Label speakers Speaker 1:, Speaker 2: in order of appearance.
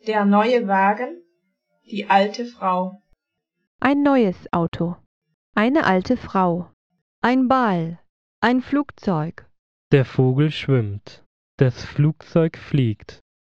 Speaker 1: Der neue Wagen, die alte Frau.
Speaker 2: Ein neues Auto, eine alte Frau.
Speaker 3: Ein Ball, ein Flugzeug.
Speaker 4: Der Vogel schwimmt, das Flugzeug fliegt.